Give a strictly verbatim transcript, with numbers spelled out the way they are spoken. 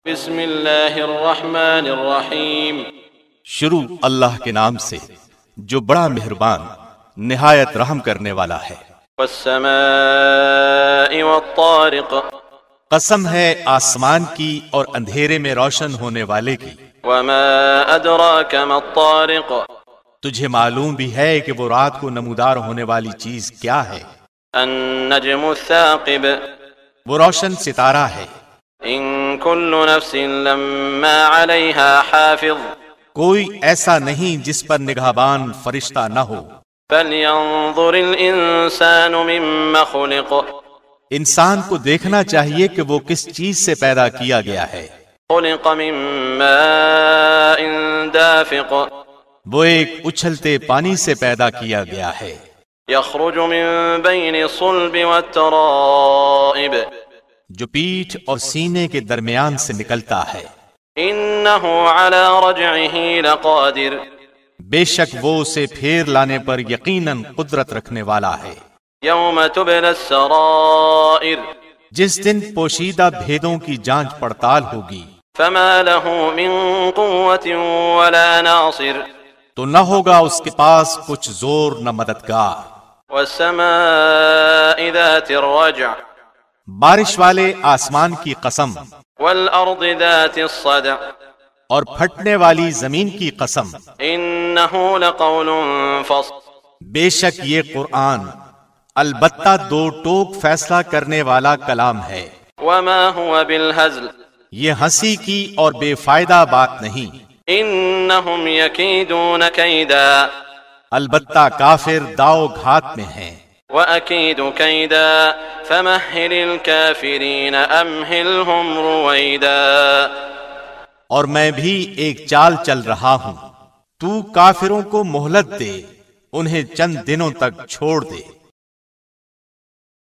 بسم اللہ الرحمن الرحیم، شروع اللہ کے نام سے جو بڑا مہربان نہایت رحم کرنے والا ہے۔ والسماء والطارق، قسم ہے آسمان کی اور اندھیرے میں روشن ہونے والے کی۔ وما ادراک ما الطارق، تجھے معلوم بھی ہے کہ وہ رات کو نمودار ہونے والی چیز کیا ہے؟ النجم الثاقب، وہ روشن ستارہ ہے۔ ان كل نفس لما عليها حافظ، کوئی ایسا نہیں جس پر نگہبان فرشتہ نہ ہو۔ فلينظر الانسان مما خلق، انسان کو دیکھنا چاہیے کہ وہ کس چیز سے پیدا کیا گیا ہے۔ خلق من ماء دافق، وہ ایک اچھلتے پانی سے پیدا کیا گیا ہے۔ يخرج من بين الصلب والترائب، جو پیٹھ اور سینے کے درمیان سے نکلتا ہے۔ انه على رجعه لقادر، بے شک وہ اسے پھیر لانے پر یقیناً قدرت رکھنے والا ہے۔ يوم تبلى السرائر، جس دن پوشیدہ بھیدوں کی جانچ پڑتال ہوگی۔ فما له من قوة ولا ناصر، تو نہ ہوگا اس کے پاس کچھ زور نہ مددگار۔ والسماء ذات الرجع، بارش والے آسمان کی قسم، والأرض ذات الصدع، اور پھٹنے والی زمین کی قسم۔ انه لقول فصل، بے شک یہ قرآن البتہ دو ٹوک فیصلہ کرنے والا کلام ہے۔ وما هو بالهزل، یہ ہنسی کی اور بے فائدہ بات نہیں۔ انهم يكيدون كيدا، البتہ کافر داؤ گھات میں ہیں۔ وأكيد كيدا فمهل الكافرين أمهلهم رويدا، اور میں بھی ایک چال چل رہا ہوں، تو کافروں کو مہلت دے، انہیں چند دنوں تک چھوڑ دے۔